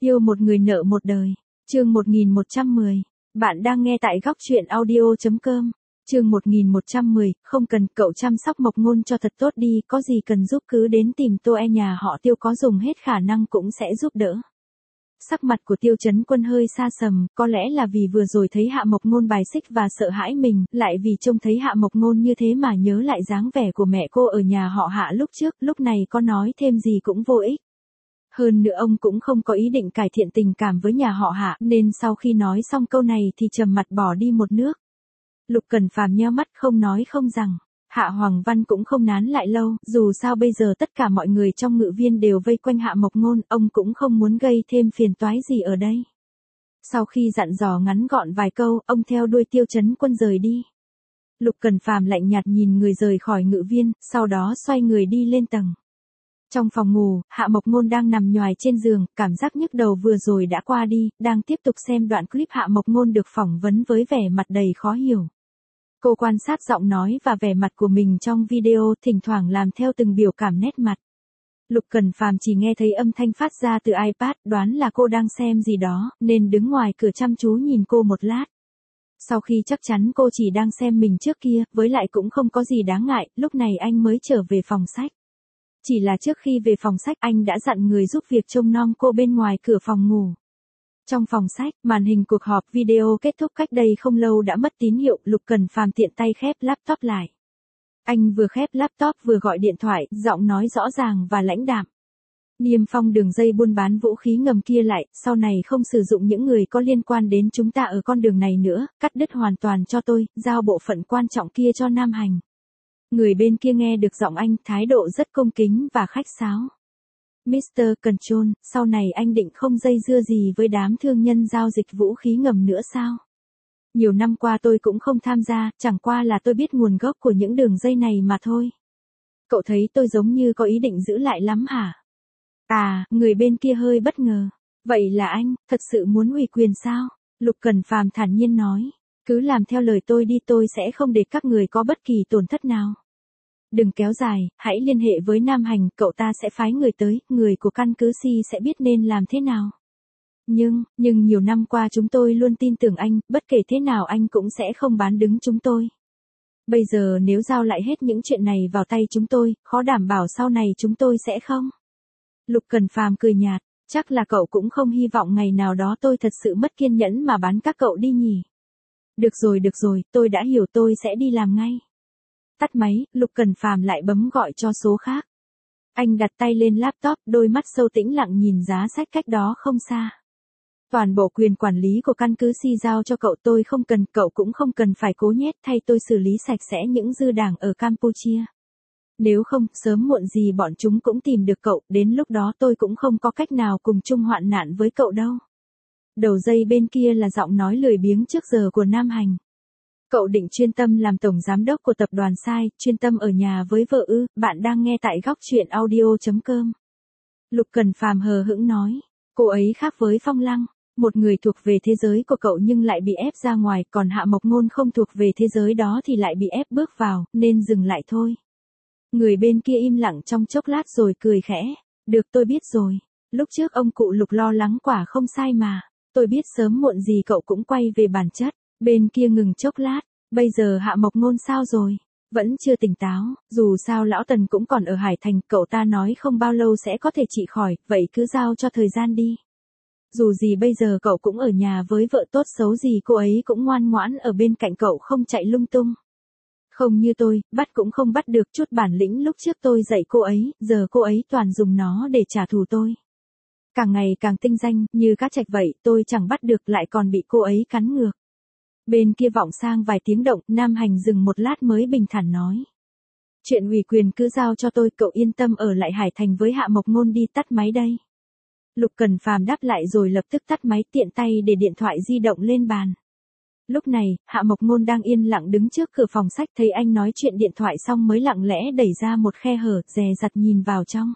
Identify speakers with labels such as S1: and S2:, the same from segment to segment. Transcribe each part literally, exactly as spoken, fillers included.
S1: Yêu một người nợ một đời. Chương một nghìn một trăm mười. Bạn đang nghe tại góc truyện audio chấm com. Chương một nghìn một trăm mười, không cần, cậu chăm sóc Mộc Ngôn cho thật tốt đi, có gì cần giúp cứ đến tìm tôi, e nhà họ Tiêu có dùng hết khả năng cũng sẽ giúp đỡ. Sắc mặt của Tiêu Chấn Quân hơi xa sầm, có lẽ là vì vừa rồi thấy Hạ Mộc Ngôn bài xích và sợ hãi mình, lại vì trông thấy Hạ Mộc Ngôn như thế mà nhớ lại dáng vẻ của mẹ cô ở nhà họ Hạ lúc trước, lúc này có nói thêm gì cũng vô ích. Hơn nữa ông cũng không có ý định cải thiện tình cảm với nhà họ Hạ, nên sau khi nói xong câu này thì trầm mặt bỏ đi một nước. Lục Cẩn Phàm nheo mắt không nói không rằng. Hạ Hoàng Văn cũng không nán lại lâu, dù sao bây giờ tất cả mọi người trong ngự viên đều vây quanh Hạ Mộc Ngôn, ông cũng không muốn gây thêm phiền toái gì ở đây. Sau khi dặn dò ngắn gọn vài câu, ông theo đuôi Tiêu Chấn Quân rời đi. Lục Cẩn Phàm lạnh nhạt nhìn người rời khỏi ngự viên, sau đó xoay người đi lên tầng. Trong phòng ngủ, Hạ Mộc Ngôn đang nằm nhoài trên giường, cảm giác nhức đầu vừa rồi đã qua đi, đang tiếp tục xem đoạn clip Hạ Mộc Ngôn được phỏng vấn với vẻ mặt đầy khó hiểu. Cô quan sát giọng nói và vẻ mặt của mình trong video, thỉnh thoảng làm theo từng biểu cảm nét mặt. Lục Cẩn Phàm chỉ nghe thấy âm thanh phát ra từ iPad, đoán là cô đang xem gì đó, nên đứng ngoài cửa chăm chú nhìn cô một lát. Sau khi chắc chắn cô chỉ đang xem mình trước kia, với lại cũng không có gì đáng ngại, lúc này anh mới trở về phòng sách. Chỉ là trước khi về phòng sách anh đã dặn người giúp việc trông nom cô bên ngoài cửa phòng ngủ. Trong phòng sách, màn hình cuộc họp video kết thúc cách đây không lâu đã mất tín hiệu, Lục Cẩn Phàm tiện tay khép laptop lại. Anh vừa khép laptop vừa gọi điện thoại, giọng nói rõ ràng và lãnh đạm. Niêm phong đường dây buôn bán vũ khí ngầm kia lại, sau này không sử dụng những người có liên quan đến chúng ta ở con đường này nữa, cắt đứt hoàn toàn cho tôi, giao bộ phận quan trọng kia cho Nam Hành. Người bên kia nghe được giọng anh, thái độ rất cung kính và khách sáo. mít tơ Control, sau này anh định không dây dưa gì với đám thương nhân giao dịch vũ khí ngầm nữa sao? Nhiều năm qua tôi cũng không tham gia, chẳng qua là tôi biết nguồn gốc của những đường dây này mà thôi. Cậu thấy tôi giống như có ý định giữ lại lắm hả? À, người bên kia hơi bất ngờ. Vậy là anh, thật sự muốn ủy quyền sao? Lục Cẩn Phàm thản nhiên nói. Cứ làm theo lời tôi đi, tôi sẽ không để các người có bất kỳ tổn thất nào. Đừng kéo dài, hãy liên hệ với Nam Hành, cậu ta sẽ phái người tới, người của căn cứ Si sẽ biết nên làm thế nào. Nhưng, nhưng nhiều năm qua chúng tôi luôn tin tưởng anh, bất kể thế nào anh cũng sẽ không bán đứng chúng tôi. Bây giờ nếu giao lại hết những chuyện này vào tay chúng tôi, khó đảm bảo sau này chúng tôi sẽ không. Lục Cẩn Phàm cười nhạt, chắc là cậu cũng không hy vọng ngày nào đó tôi thật sự mất kiên nhẫn mà bán các cậu đi nhỉ. Được rồi được rồi, tôi đã hiểu, tôi sẽ đi làm ngay. Tắt máy, Lục Cẩn Phàm lại bấm gọi cho số khác. Anh đặt tay lên laptop, đôi mắt sâu tĩnh lặng nhìn giá sách cách đó không xa. Toàn bộ quyền quản lý của căn cứ Si giao cho cậu, tôi không cần, cậu cũng không cần phải cố nhét, thay tôi xử lý sạch sẽ những dư đảng ở Campuchia. Nếu không, sớm muộn gì bọn chúng cũng tìm được cậu, đến lúc đó tôi cũng không có cách nào cùng chung hoạn nạn với cậu đâu. Đầu dây bên kia là giọng nói lười biếng trước giờ của Nam Hành. Cậu định chuyên tâm làm tổng giám đốc của tập đoàn Sai, chuyên tâm ở nhà với vợ ư? Bạn đang nghe tại góc truyện audio chấm com. Lục Cẩn Phàm hờ hững nói, cô ấy khác với Phong Lăng, một người thuộc về thế giới của cậu nhưng lại bị ép ra ngoài, còn Hạ Mộc Ngôn không thuộc về thế giới đó thì lại bị ép bước vào, nên dừng lại thôi. Người bên kia im lặng trong chốc lát rồi cười khẽ, được, tôi biết rồi, lúc trước ông cụ Lục lo lắng quả không sai mà, tôi biết sớm muộn gì cậu cũng quay về bản chất. Bên kia ngừng chốc lát, bây giờ Hạ Mộc Ngôn sao rồi? Vẫn chưa tỉnh táo, dù sao lão Tần cũng còn ở Hải Thành, cậu ta nói không bao lâu sẽ có thể trị khỏi, vậy cứ giao cho thời gian đi. Dù gì bây giờ cậu cũng ở nhà với vợ, tốt xấu gì cô ấy cũng ngoan ngoãn ở bên cạnh cậu, không chạy lung tung. Không như tôi, bắt cũng không bắt được, chút bản lĩnh lúc trước tôi dạy cô ấy, giờ cô ấy toàn dùng nó để trả thù tôi. Càng ngày càng tinh danh, như cá trạch vậy, tôi chẳng bắt được lại còn bị cô ấy cắn ngược. Bên kia vọng sang vài tiếng động, Nam Hành dừng một lát mới bình thản nói. Chuyện ủy quyền cứ giao cho tôi, cậu yên tâm ở lại Hải Thành với Hạ Mộc Ngôn đi, tắt máy đây. Lục Cẩn Phàm đáp lại rồi lập tức tắt máy, tiện tay để điện thoại di động lên bàn. Lúc này, Hạ Mộc Ngôn đang yên lặng đứng trước cửa phòng sách, thấy anh nói chuyện điện thoại xong mới lặng lẽ đẩy ra một khe hở, dè dặt nhìn vào trong.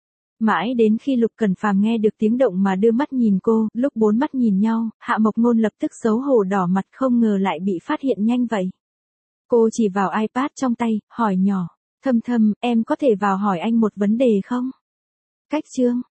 S1: Mãi đến khi Lục Cẩn Phàm nghe được tiếng động mà đưa mắt nhìn cô, lúc bốn mắt nhìn nhau, Hạ Mộc Ngôn lập tức xấu hổ đỏ mặt, không ngờ lại bị phát hiện nhanh vậy. Cô chỉ vào iPad trong tay, hỏi nhỏ, Thâm Thâm, em có thể vào hỏi anh một vấn đề không? Cách chương,